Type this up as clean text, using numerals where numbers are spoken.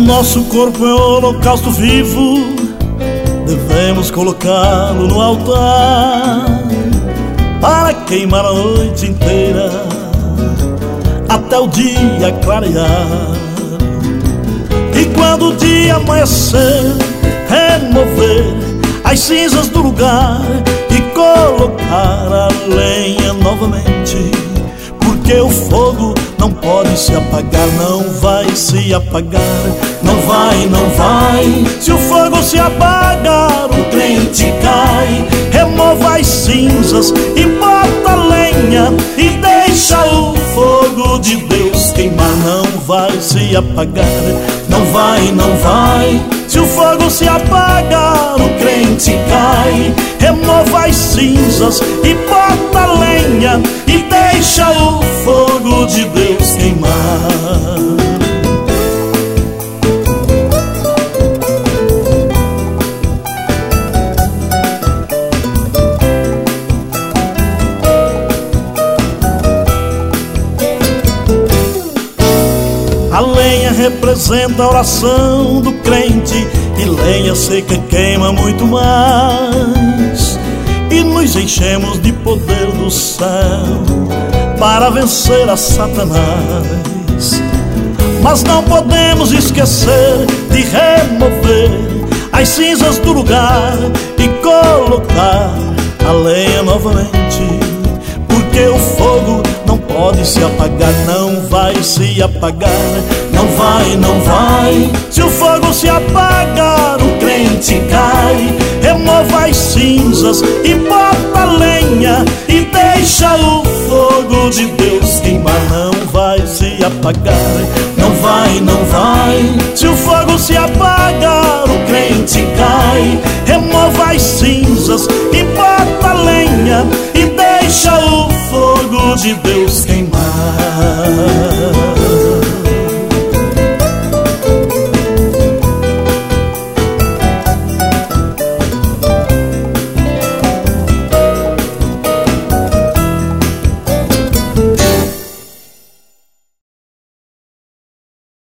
nosso corpo é um holocausto vivo, devemos colocá-lo no altar para queimar a noite inteira até o dia clarear. E quando o dia amanhecer, remover as cinzas do lugar e colocar a lenha novamente, porque o fogo não pode se apagar, não vai se apagar. Não vai, não vai. Se o fogo se apagar, o crente cai. Remova as cinzas e bota a lenha e deixa o fogo de Deus queimar. Não vai se apagar. Não vai, não vai. Se o fogo se apagar, o crente cai. Remova as cinzas e bota a lenha e deixa o fogo de Deus queimar. A lenha representa a oração do crente, e lenha seca queima muito mais. E nos enchemos de poder do céu para vencer a Satanás. Mas não podemos esquecer de remover as cinzas do lugar e colocar a lenha novamente, porque o fogo não pode se apagar, não vai se apagar. Não vai, não vai. Se o fogo se apagar, o crente cai. Remova as cinzas e bota a lenha e deixa o fogo de Deus queimar. Não vai se apagar. Não vai, não vai. Se o fogo se apagar, o crente cai. Remova as cinzas e bota a lenha e deixa o fogo de Deus queimar.